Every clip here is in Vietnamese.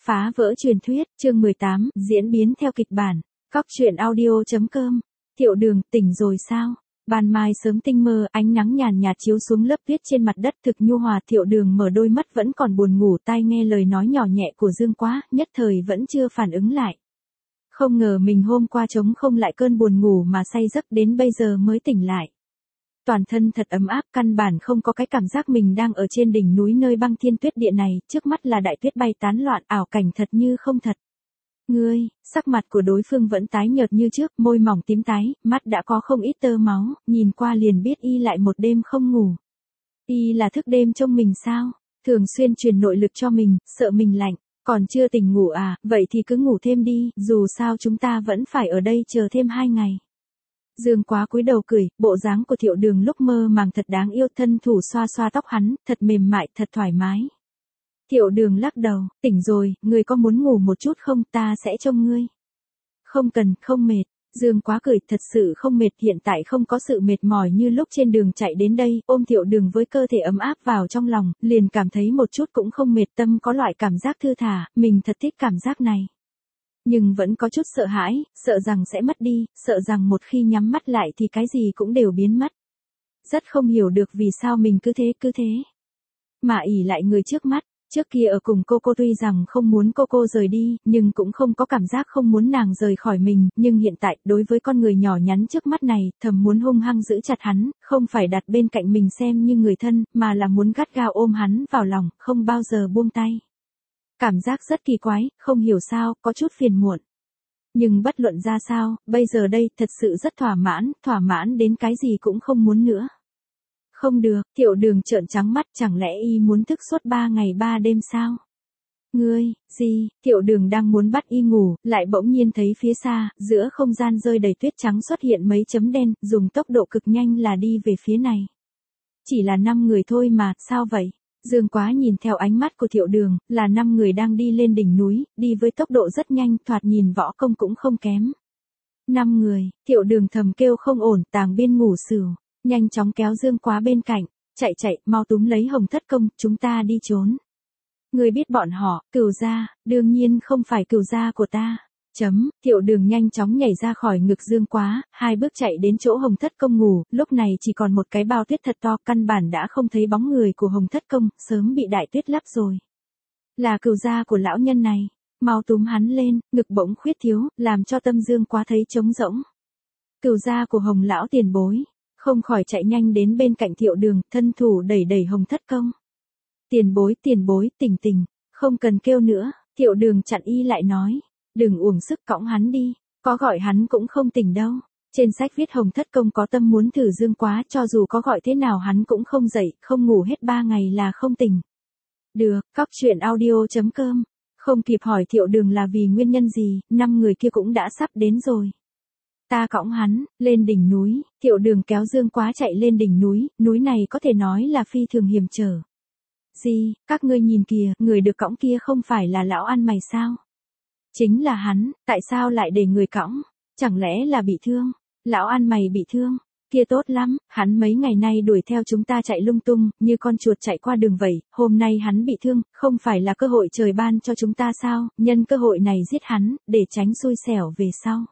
Phá vỡ truyền thuyết, chương 18, diễn biến theo kịch bản. Cóc truyện audio.com. Thiệu Đường, tỉnh rồi sao? Ban mai sớm tinh mơ, ánh nắng nhàn nhạt chiếu xuống lớp tuyết trên mặt đất thực nhu hòa. Thiệu Đường mở đôi mắt vẫn còn buồn ngủ, tai nghe lời nói nhỏ nhẹ của Dương Quá, nhất thời vẫn chưa phản ứng lại. Không ngờ mình hôm qua trống không lại cơn buồn ngủ mà say giấc đến bây giờ mới tỉnh lại. Toàn thân thật ấm áp, căn bản không có cái cảm giác mình đang ở trên đỉnh núi nơi băng thiên tuyết địa này, trước mắt là đại tuyết bay tán loạn, ảo cảnh thật như không thật. Ngươi, sắc mặt của đối phương vẫn tái nhợt như trước, môi mỏng tím tái, mắt đã có không ít tơ máu, nhìn qua liền biết y lại một đêm không ngủ. Y là thức đêm trông mình sao? Thường xuyên truyền nội lực cho mình, sợ mình lạnh, còn chưa tỉnh ngủ à, vậy thì cứ ngủ thêm đi, dù sao chúng ta vẫn phải ở đây chờ thêm 2 ngày. Dương Quá cúi đầu cười, bộ dáng của Thiệu Đường lúc mơ màng thật đáng yêu, thân thủ xoa xoa tóc hắn, thật mềm mại, thật thoải mái. Thiệu Đường lắc đầu, tỉnh rồi, ngươi có muốn ngủ một chút không, ta sẽ trông ngươi. Không cần, không mệt. Dương Quá cười, thật sự không mệt, hiện tại không có sự mệt mỏi như lúc trên đường chạy đến đây, ôm Thiệu Đường với cơ thể ấm áp vào trong lòng, liền cảm thấy một chút cũng không mệt, tâm có loại cảm giác thư thả, mình thật thích cảm giác này. Nhưng vẫn có chút sợ hãi, sợ rằng sẽ mất đi, sợ rằng một khi nhắm mắt lại thì cái gì cũng đều biến mất. Rất không hiểu được vì sao mình cứ thế. Mà ỷ lại người trước mắt, trước kia ở cùng cô tuy rằng không muốn cô rời đi, nhưng cũng không có cảm giác không muốn nàng rời khỏi mình, nhưng hiện tại, đối với con người nhỏ nhắn trước mắt này, thầm muốn hung hăng giữ chặt hắn, không phải đặt bên cạnh mình xem như người thân, mà là muốn gắt gao ôm hắn vào lòng, không bao giờ buông tay. Cảm giác rất kỳ quái, không hiểu sao, có chút phiền muộn. Nhưng bất luận ra sao, bây giờ đây, thật sự rất thỏa mãn đến cái gì cũng không muốn nữa. Không được, Thiệu Đường trợn trắng mắt, chẳng lẽ y muốn thức suốt 3 ngày 3 đêm sao? Ngươi, gì? Thiệu Đường đang muốn bắt y ngủ, lại bỗng nhiên thấy phía xa, giữa không gian rơi đầy tuyết trắng xuất hiện mấy chấm đen, dùng tốc độ cực nhanh là đi về phía này. Chỉ là 5 người thôi mà, sao vậy? Dương Quá nhìn theo ánh mắt của Thiệu Đường, là 5 người đang đi lên đỉnh núi, đi với tốc độ rất nhanh, thoạt nhìn võ công cũng không kém. 5 người, Thiệu Đường thầm kêu không ổn, Tàng Biên ngủ xỉu, nhanh chóng kéo Dương Quá bên cạnh, chạy, mau túm lấy Hồng Thất Công, chúng ta đi trốn. Ngươi biết bọn họ, Cửu gia, đương nhiên không phải Cửu gia của ta. Thiệu Đường nhanh chóng nhảy ra khỏi ngực Dương Quá, 2 bước chạy đến chỗ Hồng Thất Công ngủ, lúc này chỉ còn một cái bao tuyết thật to, căn bản đã không thấy bóng người của Hồng Thất Công, sớm bị đại tuyết lấp rồi. Là Cửu gia của lão nhân này, mau túm hắn lên, ngực bỗng khuyết thiếu, làm cho tâm Dương Quá thấy trống rỗng. Cửu gia của Hồng lão tiền bối, không khỏi chạy nhanh đến bên cạnh Thiệu Đường, thân thủ đẩy Hồng Thất Công. Tiền bối, tỉnh, không cần kêu nữa, Thiệu Đường chặn y lại nói. Đừng uổng sức, cõng hắn đi, có gọi hắn cũng không tỉnh đâu. Trên sách viết Hồng Thất Công có tâm muốn thử Dương Quá, cho dù có gọi thế nào hắn cũng không dậy, không ngủ hết 3 ngày là không tỉnh. Được, Cóc truyện audio.com. Không kịp hỏi Thiệu Đường là vì nguyên nhân gì, 5 người kia cũng đã sắp đến rồi. Ta cõng hắn, lên đỉnh núi, Thiệu Đường kéo Dương Quá chạy lên đỉnh núi này có thể nói là phi thường hiểm trở. Gì, các ngươi nhìn kìa, người được cõng kia không phải là lão ăn mày sao? Chính là hắn, tại sao lại để người cõng? Chẳng lẽ là bị thương? Lão ăn mày bị thương? Kia tốt lắm, hắn mấy ngày nay đuổi theo chúng ta chạy lung tung, như con chuột chạy qua đường vậy, hôm nay hắn bị thương, không phải là cơ hội trời ban cho chúng ta sao, nhân cơ hội này giết hắn, để tránh xui xẻo về sau.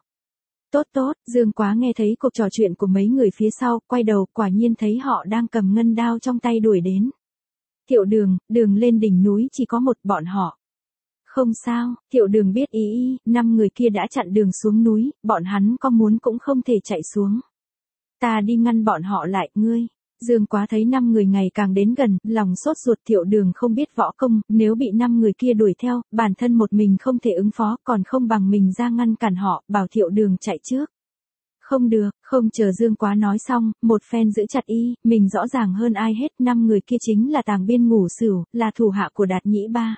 Tốt, Dương Quá nghe thấy cuộc trò chuyện của mấy người phía sau, quay đầu, quả nhiên thấy họ đang cầm ngân đao trong tay đuổi đến. Thiệu Đường lên đỉnh núi chỉ có một bọn họ. Không sao, Thiệu Đường biết ý, 5 người kia đã chặn đường xuống núi, bọn hắn có muốn cũng không thể chạy xuống. Ta đi ngăn bọn họ lại, ngươi. Dương Quá thấy 5 người ngày càng đến gần, lòng sốt ruột. Thiệu Đường không biết võ công, nếu bị 5 người kia đuổi theo, bản thân một mình không thể ứng phó, còn không bằng mình ra ngăn cản họ, bảo Thiệu Đường chạy trước. Không được, không chờ Dương Quá nói xong, một phen giữ chặt y, mình rõ ràng hơn ai hết, 5 người kia chính là Tàng Biên ngủ xỉu, là thủ hạ của Đạt Nhĩ Ba.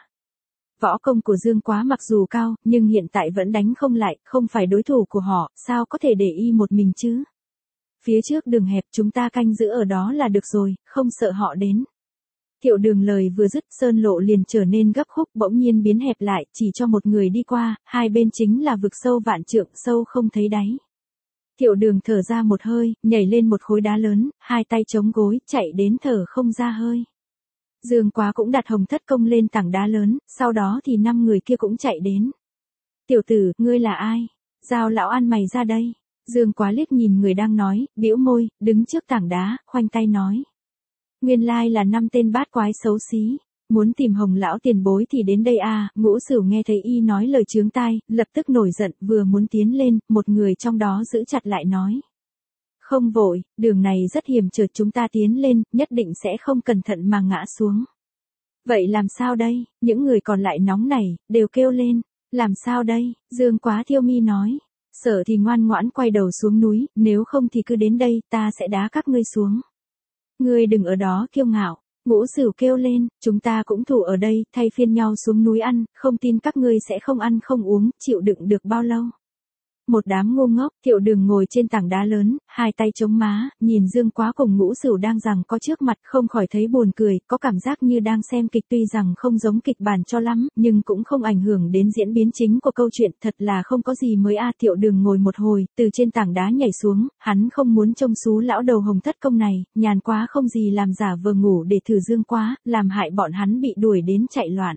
Võ công của Dương Quá mặc dù cao, nhưng hiện tại vẫn đánh không lại, không phải đối thủ của họ, sao có thể để y một mình chứ? Phía trước đường hẹp, chúng ta canh giữ ở đó là được rồi, không sợ họ đến. Thiệu Đường lời vừa dứt, sơn lộ liền trở nên gấp khúc, bỗng nhiên biến hẹp lại, chỉ cho một người đi qua, hai bên chính là vực sâu vạn trượng, sâu không thấy đáy. Thiệu Đường thở ra một hơi, nhảy lên một khối đá lớn, hai tay chống gối, chạy đến thở không ra hơi. Dương Quá cũng đặt Hồng Thất Công lên tảng đá lớn, sau đó thì 5 người kia cũng chạy đến. Tiểu tử, ngươi là ai? Giao lão ăn mày ra đây. Dương Quá liếc nhìn người đang nói, bĩu môi, đứng trước tảng đá, khoanh tay nói. Nguyên lai là 5 tên bát quái xấu xí. Muốn tìm Hồng lão tiền bối thì đến đây à, Ngũ Sửu nghe thấy y nói lời chướng tai, lập tức nổi giận, vừa muốn tiến lên, một người trong đó giữ chặt lại nói. Không vội, đường này rất hiểm trở, chúng ta tiến lên, nhất định sẽ không cẩn thận mà ngã xuống. Vậy làm sao đây? Những người còn lại nóng nảy, đều kêu lên. Làm sao đây? Dương Quá thiêu mi nói. Sợ thì ngoan ngoãn quay đầu xuống núi, nếu không thì cứ đến đây, ta sẽ đá các ngươi xuống. Ngươi đừng ở đó kiêu ngạo. Ngũ Sửu kêu lên, chúng ta cũng thủ ở đây, thay phiên nhau xuống núi ăn, không tin các ngươi sẽ không ăn không uống, chịu đựng được bao lâu. Một đám ngu ngốc, Thiệu Đường ngồi trên tảng đá lớn, hai tay chống má, nhìn Dương Quá cùng Ngũ Sửu đang giằng co trước mặt, không khỏi thấy buồn cười, có cảm giác như đang xem kịch, tuy rằng không giống kịch bản cho lắm, nhưng cũng không ảnh hưởng đến diễn biến chính của câu chuyện, thật là không có gì mới a. Thiệu Đường ngồi một hồi, từ trên tảng đá nhảy xuống, hắn không muốn trông xú lão đầu Hồng Thất Công này, nhàn quá không gì làm giả vờ ngủ để thử Dương Quá, làm hại bọn hắn bị đuổi đến chạy loạn.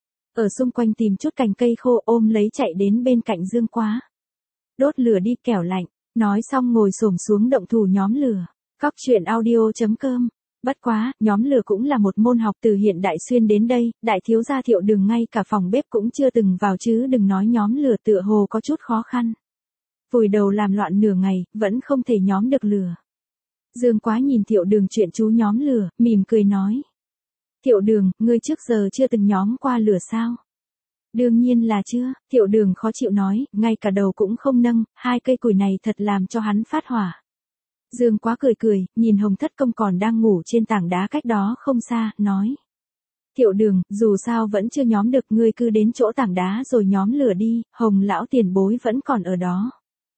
Ở xung quanh tìm chút cành cây khô ôm lấy chạy đến bên cạnh Dương Quá. Đốt lửa đi kẻo lạnh, nói xong ngồi xổm xuống động thủ nhóm lửa. Cóc truyện audio.com. Bất quá, nhóm lửa cũng là một môn học từ hiện đại xuyên đến đây, đại thiếu gia Thiệu Đường ngay cả phòng bếp cũng chưa từng vào chứ đừng nói nhóm lửa, tựa hồ có chút khó khăn. Vùi đầu làm loạn nửa ngày, vẫn không thể nhóm được lửa. Dương Quá nhìn Thiệu Đường chuyện chú nhóm lửa, mỉm cười nói. Thiệu Đường, ngươi trước giờ chưa từng nhóm qua lửa sao? Đương nhiên là chưa, Thiệu Đường khó chịu nói, ngay cả đầu cũng không nâng, hai cây củi này thật làm cho hắn phát hỏa. Dương Quá cười cười, nhìn Hồng Thất Công còn đang ngủ trên tảng đá cách đó không xa, nói. Thiệu Đường, dù sao vẫn chưa nhóm được, ngươi cứ đến chỗ tảng đá rồi nhóm lửa đi, Hồng lão tiền bối vẫn còn ở đó.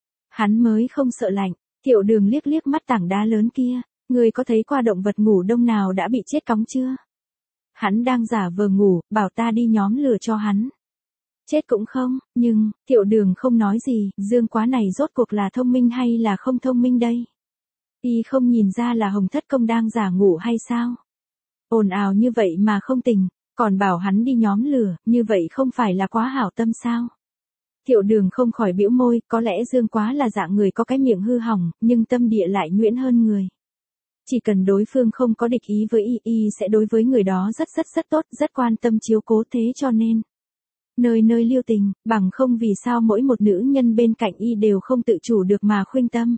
Hắn mới không sợ lạnh. Thiệu Đường liếc liếc mắt tảng đá lớn kia, ngươi có thấy qua động vật ngủ đông nào đã bị chết cóng chưa? Hắn đang giả vờ ngủ, bảo ta đi nhóm lửa cho hắn. Chết cũng không, nhưng, Thiệu Đường không nói gì, Dương Quá này rốt cuộc là thông minh hay là không thông minh đây? Y không nhìn ra là Hồng Thất Công đang giả ngủ hay sao? Ồn ào như vậy mà không tỉnh, còn bảo hắn đi nhóm lửa, như vậy không phải là quá hảo tâm sao? Thiệu Đường không khỏi bĩu môi, có lẽ Dương Quá là dạng người có cái miệng hư hỏng, nhưng tâm địa lại nhuyễn hơn người. Chỉ cần đối phương không có địch ý với y sẽ đối với người đó rất tốt, rất quan tâm chiếu cố, thế cho nên. Nơi nơi lưu tình, bằng không vì sao mỗi một nữ nhân bên cạnh y đều không tự chủ được mà khuynh tâm.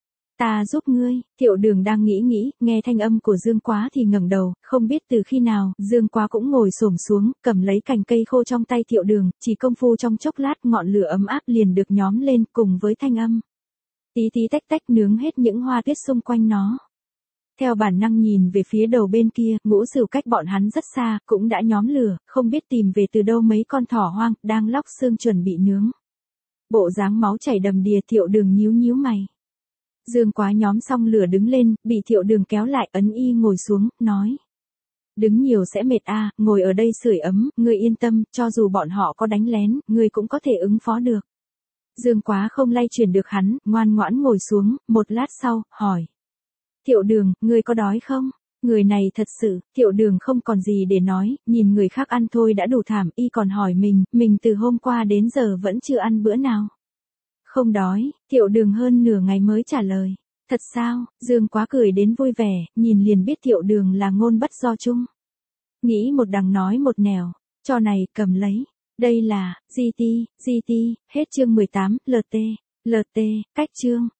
Ta giúp ngươi, Thiệu Đường đang nghĩ, nghe thanh âm của Dương Quá thì ngẩng đầu, không biết từ khi nào, Dương Quá cũng ngồi xổm xuống, cầm lấy cành cây khô trong tay Thiệu Đường, chỉ công phu trong chốc lát ngọn lửa ấm áp liền được nhóm lên cùng với thanh âm. Tí tí tách tách nướng hết những hoa tuyết xung quanh nó. Theo bản năng nhìn về phía đầu bên kia, Ngũ Sửu cách bọn hắn rất xa, cũng đã nhóm lửa, không biết tìm về từ đâu mấy con thỏ hoang, đang lóc xương chuẩn bị nướng. Bộ dáng máu chảy đầm đìa. Thiệu Đường nhíu mày. Dương Quá nhóm xong lửa đứng lên, bị Thiệu Đường kéo lại, ấn y ngồi xuống, nói. Đứng nhiều sẽ mệt a, ngồi ở đây sưởi ấm, ngươi yên tâm, cho dù bọn họ có đánh lén, ngươi cũng có thể ứng phó được. Dương Quá không lay chuyển được hắn, ngoan ngoãn ngồi xuống, một lát sau, hỏi. Thiệu Đường, ngươi có đói không? Người này thật sự, Thiệu Đường không còn gì để nói, nhìn người khác ăn thôi đã đủ thảm, y còn hỏi mình từ hôm qua đến giờ vẫn chưa ăn bữa nào. Không đói, Thiệu Đường hơn nửa ngày mới trả lời. Thật sao? Dương Quá cười đến vui vẻ, nhìn liền biết Thiệu Đường là ngôn bất do chung. Nghĩ một đằng nói một nẻo, cho này, cầm lấy. Đây là, GT, hết chương 18, LT, cách chương.